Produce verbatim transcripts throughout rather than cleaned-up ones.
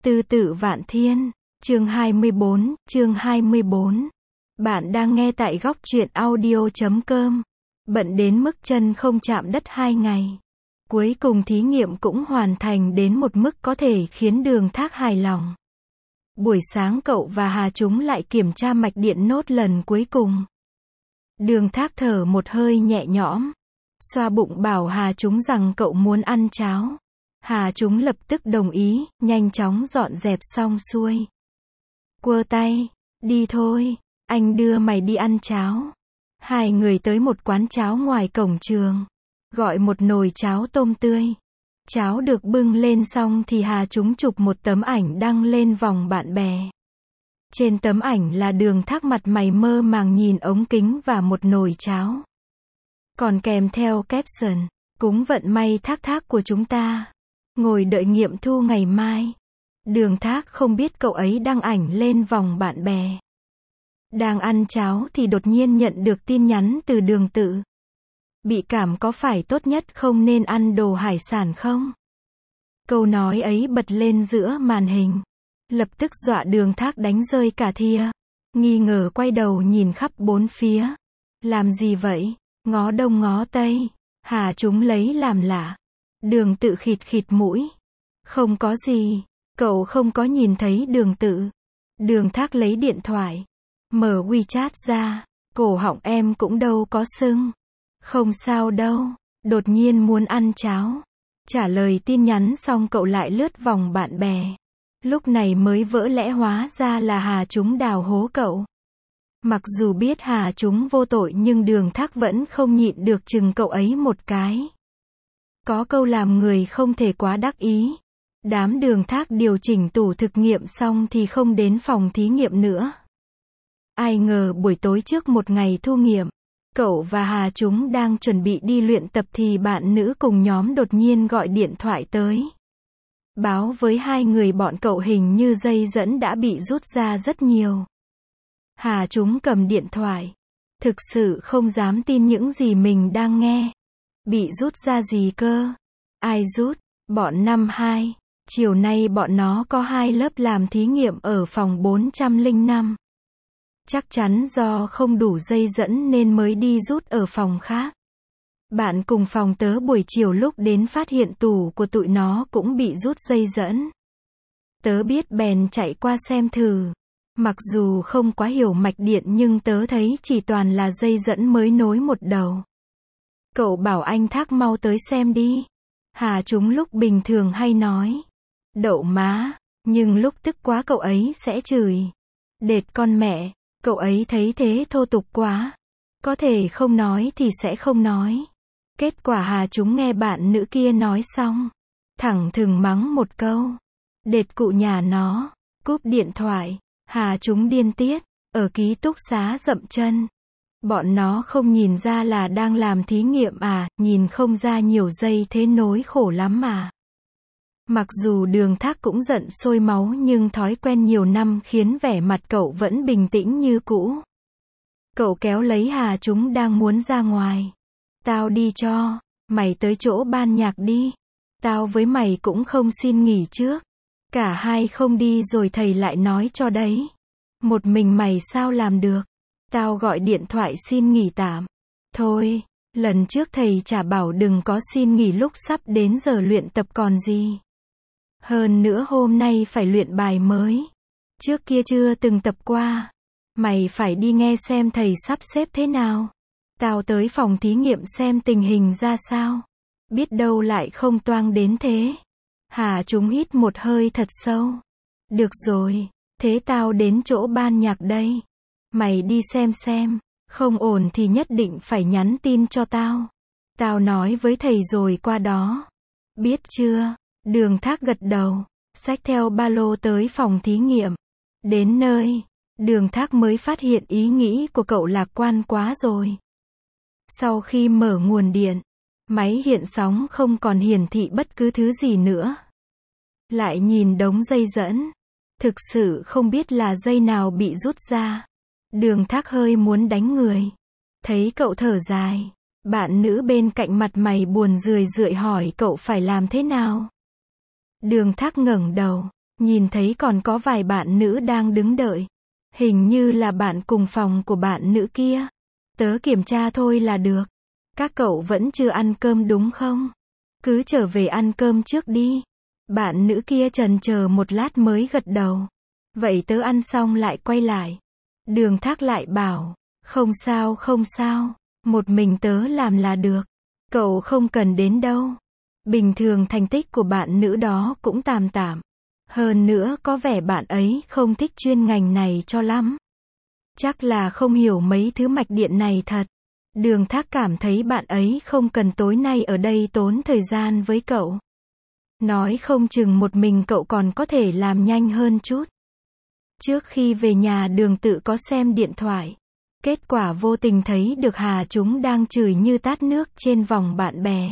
Tư tự vạn thiên, chương hai mươi bốn, chương hai mươi bốn. Bạn đang nghe tại góc truyện audio chấm com. Bận đến mức chân không chạm đất hai ngày. Cuối cùng thí nghiệm cũng hoàn thành đến một mức có thể khiến Đường Thác hài lòng. Buổi sáng cậu và Hà Chúng lại kiểm tra mạch điện nốt lần cuối cùng. Đường Thác thở một hơi nhẹ nhõm, xoa bụng bảo Hà Chúng rằng cậu muốn ăn cháo. Hà Chúng lập tức đồng ý, nhanh chóng dọn dẹp xong xuôi. Quơ tay, đi thôi, anh đưa mày đi ăn cháo. Hai người tới một quán cháo ngoài cổng trường, gọi một nồi cháo tôm tươi. Cháo được bưng lên xong thì Hà Chúng chụp một tấm ảnh đăng lên vòng bạn bè. Trên tấm ảnh là Đường Thác mặt mày mơ màng nhìn ống kính và một nồi cháo. Còn kèm theo caption, cúng vận may Thác Thác của chúng ta. Ngồi đợi nghiệm thu ngày mai. Đường Thác không biết cậu ấy đăng ảnh lên vòng bạn bè. Đang ăn cháo thì đột nhiên nhận được tin nhắn từ Đường Tự. Bị cảm có phải tốt nhất không nên ăn đồ hải sản không? Câu nói ấy bật lên giữa màn hình. Lập tức dọa Đường Thác đánh rơi cả thia. Nghi ngờ quay đầu nhìn khắp bốn phía. Làm gì vậy? Ngó đông ngó tây. Hà Chúng lấy làm lạ. Đường Tự khịt khịt mũi. Không có gì. Cậu không có nhìn thấy Đường Tự. Đường Thác lấy điện thoại. Mở WeChat ra. Cổ họng em cũng đâu có sưng. Không sao đâu. Đột nhiên muốn ăn cháo. Trả lời tin nhắn xong cậu lại lướt vòng bạn bè. Lúc này mới vỡ lẽ hóa ra là Hà Chúng đào hố cậu. Mặc dù biết Hà Chúng vô tội nhưng Đường Thác vẫn không nhịn được chừng cậu ấy một cái. Có câu làm người không thể quá đắc ý. Đám Đường Thác điều chỉnh tủ thực nghiệm xong thì không đến phòng thí nghiệm nữa. Ai ngờ buổi tối trước một ngày thu nghiệm, cậu và Hà Chúng đang chuẩn bị đi luyện tập thì bạn nữ cùng nhóm đột nhiên gọi điện thoại tới. Báo với hai người bọn cậu hình như dây dẫn đã bị rút ra rất nhiều. Hà Chúng cầm điện thoại. Thực sự không dám tin những gì mình đang nghe. Bị rút ra gì cơ? Ai rút? Bọn năm hai. Chiều nay bọn nó có hai lớp làm thí nghiệm ở phòng bốn trăm lẻ năm. Chắc chắn do không đủ dây dẫn nên mới đi rút ở phòng khác. Bạn cùng phòng tớ buổi chiều lúc đến phát hiện tủ của tụi nó cũng bị rút dây dẫn. Tớ biết bèn chạy qua xem thử. Mặc dù không quá hiểu mạch điện nhưng tớ thấy chỉ toàn là dây dẫn mới nối một đầu. Cậu bảo anh Thác mau tới xem đi. Hà Chúng lúc bình thường hay nói đậu má, nhưng lúc tức quá cậu ấy sẽ chửi đệt con mẹ. Cậu ấy thấy thế thô tục quá. Có thể không nói thì sẽ không nói. Kết quả Hà Chúng nghe bạn nữ kia nói xong, thẳng thừng mắng một câu. Đệt cụ nhà nó. Cúp điện thoại. Hà Chúng điên tiết. Ở ký túc xá dậm chân. Bọn nó không nhìn ra là đang làm thí nghiệm à, nhìn không ra nhiều dây thế nối khổ lắm mà. Mặc dù Đường Thác cũng giận sôi máu nhưng thói quen nhiều năm khiến vẻ mặt cậu vẫn bình tĩnh như cũ. Cậu kéo lấy Hà Chúng đang muốn ra ngoài. Tao đi cho, mày tới chỗ ban nhạc đi. Tao với mày cũng không xin nghỉ trước. Cả hai không đi rồi thầy lại nói cho đấy. Một mình mày sao làm được? Tao gọi điện thoại xin nghỉ tạm. Thôi, lần trước thầy chả bảo đừng có xin nghỉ lúc sắp đến giờ luyện tập còn gì. Hơn nữa hôm nay phải luyện bài mới. Trước kia chưa từng tập qua. Mày phải đi nghe xem thầy sắp xếp thế nào. Tao tới phòng thí nghiệm xem tình hình ra sao. Biết đâu lại không toang đến thế. Hà Chúng hít một hơi thật sâu. Được rồi, thế tao đến chỗ ban nhạc đây. Mày đi xem xem. Không ổn thì nhất định phải nhắn tin cho tao. Tao nói với thầy rồi qua đó. Biết chưa? Đường Thác gật đầu, xách theo ba lô tới phòng thí nghiệm. Đến nơi, Đường Thác mới phát hiện ý nghĩ của cậu lạc quan quá rồi. Sau khi mở nguồn điện, máy hiện sóng không còn hiển thị bất cứ thứ gì nữa. Lại nhìn đống dây dẫn. Thực sự không biết là dây nào bị rút ra. Đường Thác hơi muốn đánh người. Thấy cậu thở dài, bạn nữ bên cạnh mặt mày buồn rười rượi hỏi cậu phải làm thế nào. Đường Thác ngẩng đầu, Nhìn thấy còn có vài bạn nữ đang đứng đợi. Hình như là bạn cùng phòng của bạn nữ kia. Tớ kiểm tra thôi là được. Các cậu vẫn chưa ăn cơm đúng không? Cứ trở về ăn cơm trước đi. Bạn nữ kia chần chờ một lát mới gật đầu. Vậy tớ ăn xong lại quay lại. Đường Thác lại bảo, không sao không sao, một mình tớ làm là được. Cậu không cần đến đâu. Bình thường thành tích của bạn nữ đó cũng tạm tạm. Hơn nữa có vẻ bạn ấy không thích chuyên ngành này cho lắm. Chắc là không hiểu mấy thứ mạch điện này thật. Đường Thác cảm thấy bạn ấy không cần tối nay ở đây tốn thời gian với cậu. Nói không chừng một mình cậu còn có thể làm nhanh hơn chút. Trước khi về nhà Đường Tự có xem điện thoại. Kết quả vô tình thấy được Hà Chúng đang chửi như tát nước trên vòng bạn bè.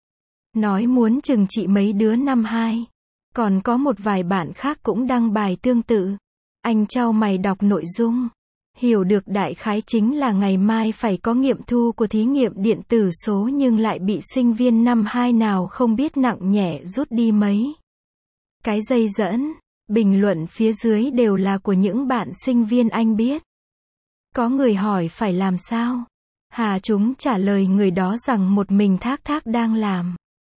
Nói muốn trừng trị mấy đứa năm hai. Còn có một vài bạn khác cũng đăng bài tương tự. Anh chau mày đọc nội dung. Hiểu được đại khái chính là ngày mai phải có nghiệm thu của thí nghiệm điện tử số nhưng lại bị sinh viên năm hai nào không biết nặng nhẹ rút đi mấy cái dây dẫn. Bình luận phía dưới đều là của những bạn sinh viên anh biết. Có người hỏi phải làm sao? Hà Chúng trả lời người đó rằng một mình Thác Thác đang làm.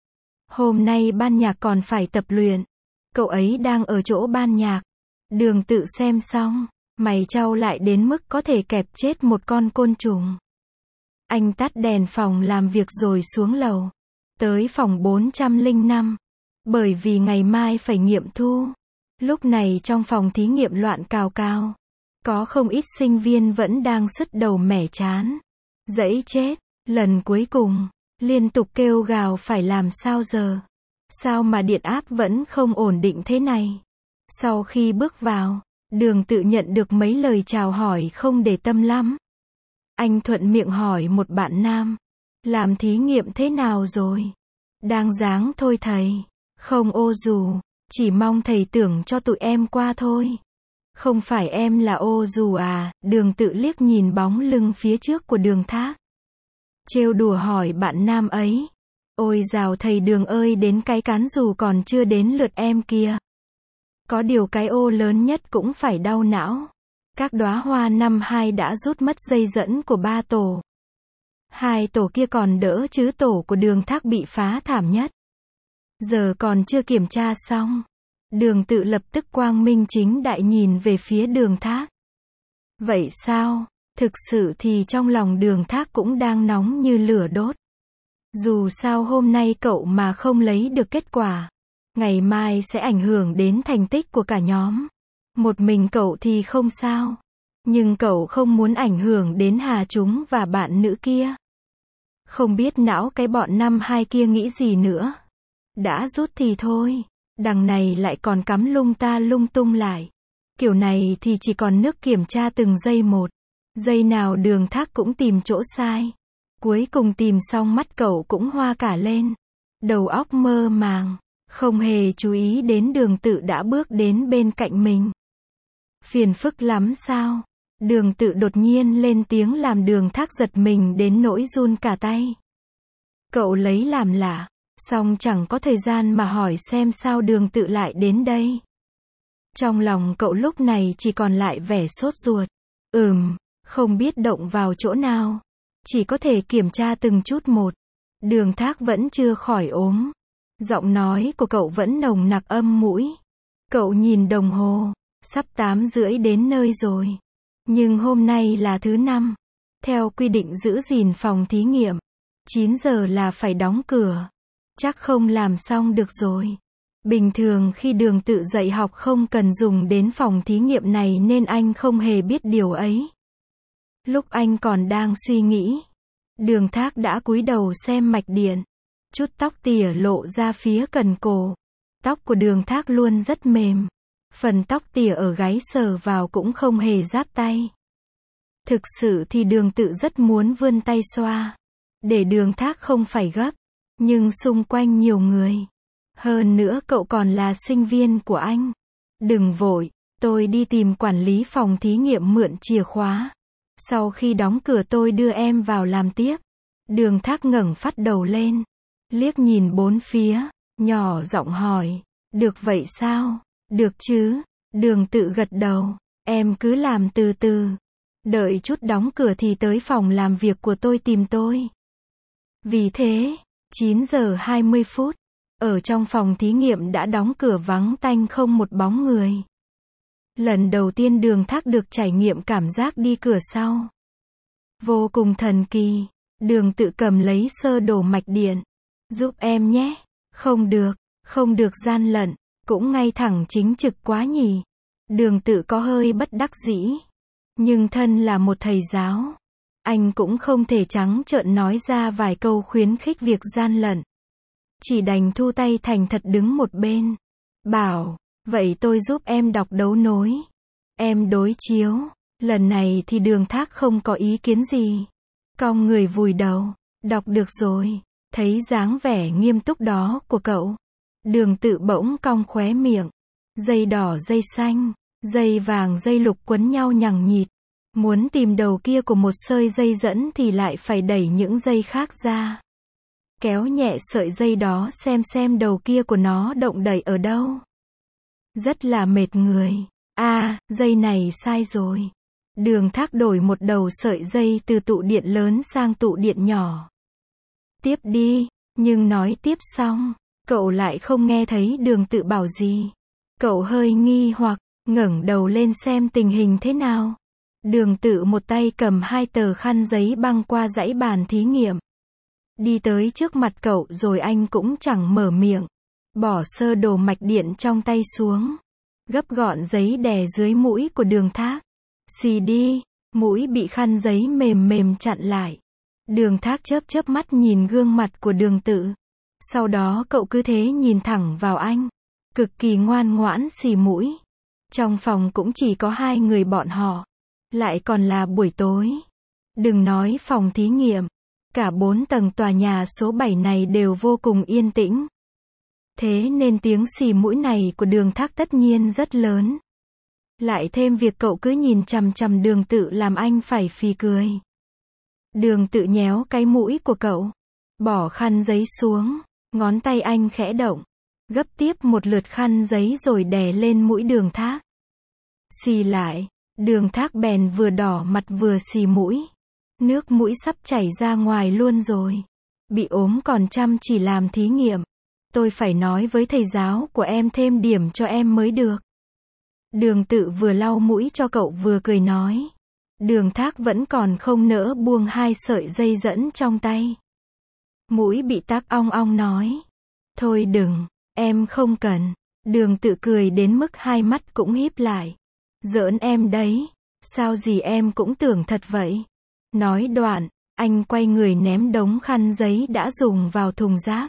Hôm nay ban nhạc còn phải tập luyện. Cậu ấy đang ở chỗ ban nhạc. Đường Tự xem xong. Mày chau lại đến mức có thể kẹp chết một con côn trùng. Anh tắt đèn phòng làm việc rồi xuống lầu. Tới phòng bốn trăm lẻ năm. Bởi vì ngày mai phải nghiệm thu. Lúc này trong phòng thí nghiệm loạn cào cào. Có không ít sinh viên vẫn đang sứt đầu mẻ chán. Dẫy chết. Lần cuối cùng. Liên tục kêu gào phải làm sao giờ. Sao mà điện áp vẫn không ổn định thế này. Sau khi bước vào. Đường Tự nhận được mấy lời chào hỏi không để tâm lắm. Anh thuận miệng hỏi một bạn nam. Làm thí nghiệm thế nào rồi? Đang dáng thôi thầy. Không ô dù. Chỉ mong thầy tưởng cho tụi em qua thôi. Không phải em là ô dù à? Đường Tự liếc nhìn bóng lưng phía trước của Đường Thác. Trêu đùa hỏi bạn nam ấy. Ôi dào thầy Đường ơi, đến cái cán dù còn chưa đến lượt em kìa. Có điều cái ô lớn nhất cũng phải đau não. Các đóa hoa năm hai đã rút mất dây dẫn của ba tổ. Hai tổ kia còn đỡ chứ tổ của Đường Thác bị phá thảm nhất. Giờ còn chưa kiểm tra xong. Đường Tự lập tức quang minh chính đại nhìn về phía Đường Thác. Vậy sao? Thực sự thì trong lòng Đường Thác cũng đang nóng như lửa đốt. Dù sao hôm nay cậu mà không lấy được kết quả, ngày mai sẽ ảnh hưởng đến thành tích của cả nhóm. Một mình cậu thì không sao. Nhưng cậu không muốn ảnh hưởng đến Hà Chúng và bạn nữ kia. Không biết não cái bọn năm hai kia nghĩ gì nữa. Đã rút thì thôi. Đằng này lại còn cắm lung ta lung tung lại. Kiểu này thì chỉ còn nước kiểm tra từng giây một. Giây nào Đường Thác cũng tìm chỗ sai. Cuối cùng tìm xong mắt cậu cũng hoa cả lên. Đầu óc mơ màng. Không hề chú ý đến Đường Tự đã bước đến bên cạnh mình. Phiền phức lắm sao? Đường Tự đột nhiên lên tiếng làm Đường Thác giật mình đến nỗi run cả tay. Cậu lấy làm lạ, xong chẳng có thời gian mà hỏi xem sao Đường Tự lại đến đây. Trong lòng cậu lúc này chỉ còn lại vẻ sốt ruột. Ừm, không biết động vào chỗ nào. Chỉ có thể kiểm tra từng chút một. Đường Thác vẫn chưa khỏi ốm. Giọng nói của cậu vẫn nồng nặc âm mũi. Cậu nhìn đồng hồ. Sắp tám rưỡi đến nơi rồi. Nhưng hôm nay là thứ năm. Theo quy định giữ gìn phòng thí nghiệm. chín giờ là phải đóng cửa. Chắc không làm xong được rồi. Bình thường khi Đường Tự dạy học không cần dùng đến phòng thí nghiệm này nên anh không hề biết điều ấy. Lúc anh còn đang suy nghĩ, Đường Thác đã cúi đầu xem mạch điện. Chút tóc tỉa lộ ra phía cần cổ. Tóc của Đường Thác luôn rất mềm. Phần tóc tỉa ở gáy sờ vào cũng không hề giáp tay. Thực sự thì Đường Tự rất muốn vươn tay xoa. Để Đường Thác không phải gấp. Nhưng xung quanh nhiều người. Hơn nữa cậu còn là sinh viên của anh. Đừng vội, tôi đi tìm quản lý phòng thí nghiệm mượn chìa khóa. Sau khi đóng cửa tôi đưa em vào làm tiếp. Đường Thác ngẩng phát đầu lên. Liếc nhìn bốn phía, nhỏ giọng hỏi. Được vậy sao? Được chứ, Đường Tự gật đầu, em cứ làm từ từ. Đợi chút đóng cửa thì tới phòng làm việc của tôi tìm tôi. Vì thế, chín giờ hai mươi phút, ở trong phòng thí nghiệm đã đóng cửa vắng tanh không một bóng người. Lần đầu tiên Đường Thác được trải nghiệm cảm giác đi cửa sau. Vô cùng thần kỳ. Đường Tự cầm lấy sơ đồ mạch điện. Giúp em nhé. Không được, không được gian lận, cũng ngay thẳng chính trực quá nhỉ. Đường Tự có hơi bất đắc dĩ. Nhưng thân là một thầy giáo, anh cũng không thể trắng trợn nói ra vài câu khuyến khích việc gian lận. Chỉ đành thu tay thành thật đứng một bên. Bảo, vậy tôi giúp em đọc đấu nối. Em đối chiếu. Lần này thì Đường Thác không có ý kiến gì. Cong người vùi đầu. Đọc được rồi. Thấy dáng vẻ nghiêm túc đó của cậu. Đường Tự bỗng cong khóe miệng. Dây đỏ dây xanh, dây vàng dây lục quấn nhau nhằng nhịt. Muốn tìm đầu kia của một sợi dây dẫn thì lại phải đẩy những dây khác ra. Kéo nhẹ sợi dây đó xem xem đầu kia của nó động đẩy ở đâu. Rất là mệt người. À, dây này sai rồi. Đường Thác đổi một đầu sợi dây từ tụ điện lớn sang tụ điện nhỏ. Tiếp đi, nhưng nói tiếp xong, cậu lại không nghe thấy Đường Tự bảo gì. Cậu hơi nghi hoặc, ngẩng đầu lên xem tình hình thế nào. Đường Tự một tay cầm hai tờ khăn giấy băng qua dãy bàn thí nghiệm. Đi tới trước mặt cậu rồi anh cũng chẳng mở miệng. Bỏ sơ đồ mạch điện trong tay xuống. Gấp gọn giấy đè dưới mũi của Đường Thác. Xì đi, mũi bị khăn giấy mềm mềm chặn lại. Đường Thác chớp chớp mắt nhìn gương mặt của Đường Tự. Sau đó cậu cứ thế nhìn thẳng vào anh. Cực kỳ ngoan ngoãn xì mũi. Trong phòng cũng chỉ có hai người bọn họ. Lại còn là buổi tối. Đừng nói phòng thí nghiệm. Cả bốn tầng tòa nhà số bảy này đều vô cùng yên tĩnh. Thế nên tiếng xì mũi này của Đường Thác tất nhiên rất lớn. Lại thêm việc cậu cứ nhìn chằm chằm Đường Tự làm anh phải phì cười. Đường Tự nhéo cái mũi của cậu. Bỏ khăn giấy xuống. Ngón tay anh khẽ động. Gấp tiếp một lượt khăn giấy rồi đè lên mũi Đường Thác. Xì lại. Đường Thác bèn vừa đỏ mặt vừa xì mũi. Nước mũi sắp chảy ra ngoài luôn rồi. Bị ốm còn chăm chỉ làm thí nghiệm. Tôi phải nói với thầy giáo của em thêm điểm cho em mới được. Đường Tự vừa lau mũi cho cậu vừa cười nói. Đường Thác vẫn còn không nỡ buông hai sợi dây dẫn trong tay. Mũi bị tắc ong ong nói. Thôi đừng, em không cần. Đường Tự cười đến mức hai mắt cũng híp lại. Giỡn em đấy. Sao gì em cũng tưởng thật vậy. Nói đoạn, anh quay người ném đống khăn giấy đã dùng vào thùng rác.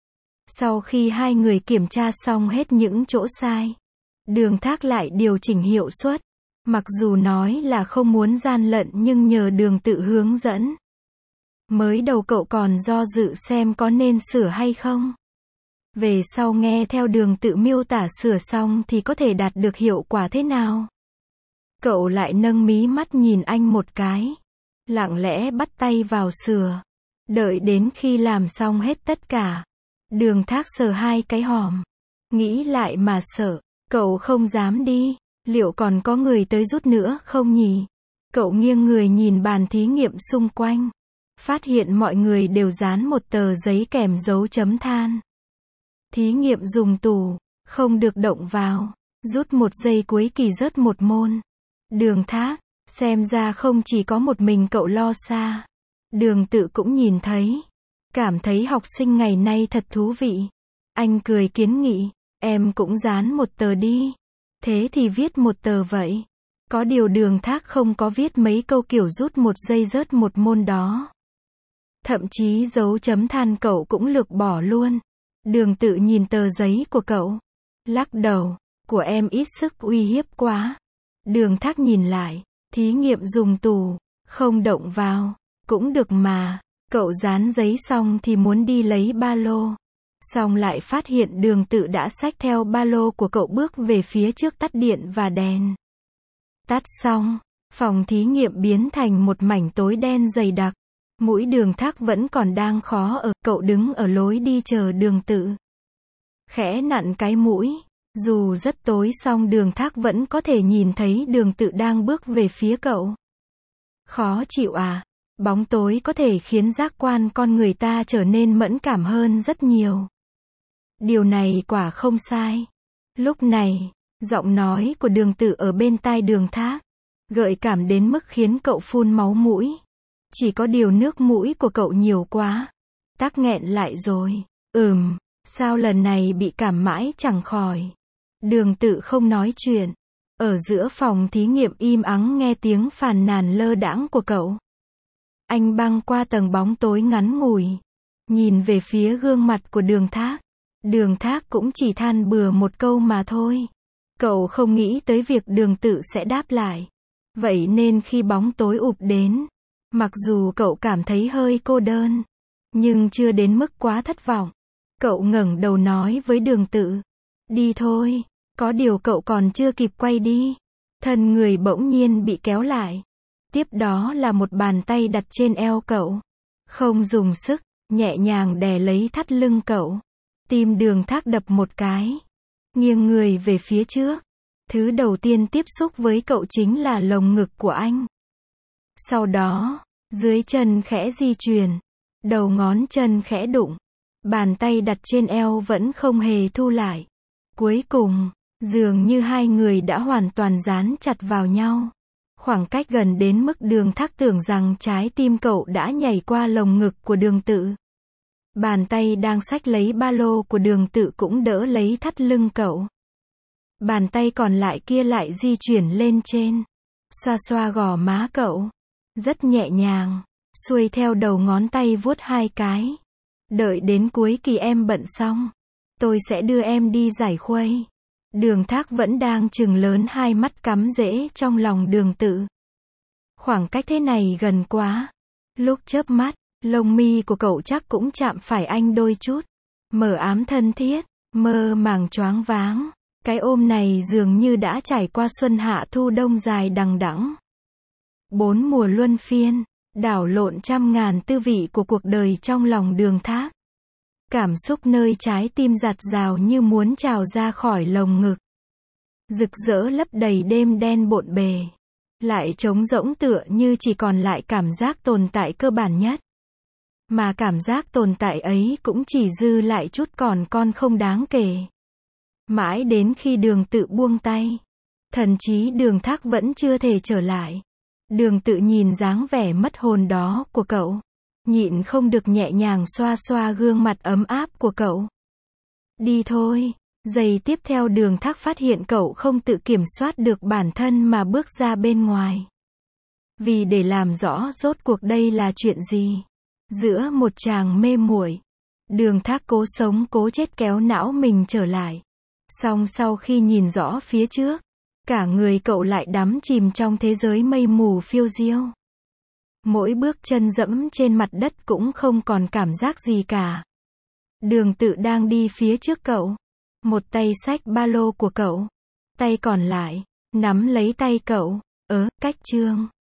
Sau khi hai người kiểm tra xong hết những chỗ sai, Đường Thác lại điều chỉnh hiệu suất. Mặc dù nói là không muốn gian lận nhưng nhờ Đường Tự hướng dẫn. Mới đầu cậu còn do dự xem có nên sửa hay không. Về sau nghe theo Đường Tự miêu tả sửa xong thì có thể đạt được hiệu quả thế nào. Cậu lại nâng mí mắt nhìn anh một cái. Lặng lẽ bắt tay vào sửa. Đợi đến khi làm xong hết tất cả. Đường Thác sờ hai cái hòm. Nghĩ lại mà sợ. Cậu không dám đi. Liệu còn có người tới rút nữa không nhỉ? Cậu nghiêng người nhìn bàn thí nghiệm xung quanh. Phát hiện mọi người đều dán một tờ giấy kèm dấu chấm than. Thí nghiệm dùng tù. Không được động vào. Rút một giây cuối kỳ rớt một môn. Đường Thác. Xem ra không chỉ có một mình cậu lo xa. Đường Tự cũng nhìn thấy. Cảm thấy học sinh ngày nay thật thú vị. Anh cười kiến nghị. Em cũng dán một tờ đi. Thế thì viết một tờ vậy. Có điều Đường Thác không có viết mấy câu kiểu rút một giây rớt một môn đó. Thậm chí dấu chấm than cậu cũng lược bỏ luôn. Đường Tự nhìn tờ giấy của cậu. Lắc đầu. Của em ít sức uy hiếp quá. Đường Thác nhìn lại. Thí nghiệm dùng tù. Không động vào. Cũng được mà. Cậu dán giấy xong thì muốn đi lấy ba lô. Xong lại phát hiện Đường Tự đã xách theo ba lô của cậu bước về phía trước tắt điện và đèn. Tắt xong, phòng thí nghiệm biến thành một mảnh tối đen dày đặc. Mũi Đường Thác vẫn còn đang khó ở. Cậu đứng ở lối đi chờ Đường Tự. Khẽ nặn cái mũi. Dù rất tối song Đường Thác vẫn có thể nhìn thấy Đường Tự đang bước về phía cậu. Khó chịu à? Bóng tối có thể khiến giác quan con người ta trở nên mẫn cảm hơn rất nhiều. Điều này quả không sai. Lúc này, giọng nói của Đường Tự ở bên tai Đường Thác, gợi cảm đến mức khiến cậu phun máu mũi. Chỉ có điều nước mũi của cậu nhiều quá. Tắc nghẹn lại rồi. Ừm, sao lần này bị cảm mãi chẳng khỏi. Đường Tự không nói chuyện. Ở giữa phòng thí nghiệm im ắng nghe tiếng phàn nàn lơ đãng của cậu. Anh băng qua tầng bóng tối ngắn ngủi. Nhìn về phía gương mặt của Đường Thác. Đường Thác cũng chỉ than bừa một câu mà thôi. Cậu không nghĩ tới việc Đường Tự sẽ đáp lại. Vậy nên khi bóng tối ụp đến, mặc dù cậu cảm thấy hơi cô đơn, nhưng chưa đến mức quá thất vọng. Cậu ngẩng đầu nói với Đường Tự. Đi thôi. Có điều cậu còn chưa kịp quay đi. Thân người bỗng nhiên bị kéo lại. Tiếp đó là một bàn tay đặt trên eo cậu. Không dùng sức, nhẹ nhàng đè lấy thắt lưng cậu. Tim Đường Thác đập một cái. Nghiêng người về phía trước. Thứ đầu tiên tiếp xúc với cậu chính là lồng ngực của anh. Sau đó, dưới chân khẽ di chuyển. Đầu ngón chân khẽ đụng. Bàn tay đặt trên eo vẫn không hề thu lại. Cuối cùng, dường như hai người đã hoàn toàn dán chặt vào nhau. Khoảng cách gần đến mức Đường Thác tưởng rằng trái tim cậu đã nhảy qua lồng ngực của Đường Tự. Bàn tay đang xách lấy ba lô của Đường Tự cũng đỡ lấy thắt lưng cậu. Bàn tay còn lại kia lại di chuyển lên trên. Xoa xoa gò má cậu. Rất nhẹ nhàng. Xuôi theo đầu ngón tay vuốt hai cái. Đợi đến cuối kỳ em bận xong. Tôi sẽ đưa em đi giải khuây. Đường Thác vẫn đang trừng lớn hai mắt cắm rễ trong lòng Đường Tự. Khoảng cách thế này gần quá. Lúc chớp mắt, lông mi của cậu chắc cũng chạm phải anh đôi chút. Mờ ám thân thiết, mơ màng choáng váng. Cái ôm này dường như đã trải qua xuân hạ thu đông dài đằng đẵng. Bốn mùa luân phiên, đảo lộn trăm ngàn tư vị của cuộc đời trong lòng Đường Thác. Cảm xúc nơi trái tim giạt rào như muốn trào ra khỏi lồng ngực. Rực rỡ lấp đầy đêm đen bộn bề. Lại trống rỗng tựa như chỉ còn lại cảm giác tồn tại cơ bản nhất. Mà cảm giác tồn tại ấy cũng chỉ dư lại chút còn con không đáng kể. Mãi đến khi Đường Tự buông tay. Thần trí Đường Thác vẫn chưa thể trở lại. Đường Tự nhìn dáng vẻ mất hồn đó của cậu. Nhịn không được nhẹ nhàng xoa xoa gương mặt ấm áp của cậu. Đi thôi. Giây tiếp theo Đường Thác phát hiện cậu không tự kiểm soát được bản thân mà bước ra bên ngoài. Vì để làm rõ rốt cuộc đây là chuyện gì. Giữa một tràng mê muội, Đường Thác cố sống cố chết kéo não mình trở lại. Song sau khi nhìn rõ phía trước, cả người cậu lại đắm chìm trong thế giới mây mù phiêu diêu. Mỗi bước chân dẫm trên mặt đất cũng không còn cảm giác gì cả. Đường Tự đang đi phía trước cậu. Một tay xách ba lô của cậu. Tay còn lại, nắm lấy tay cậu. Ớ, cách chương.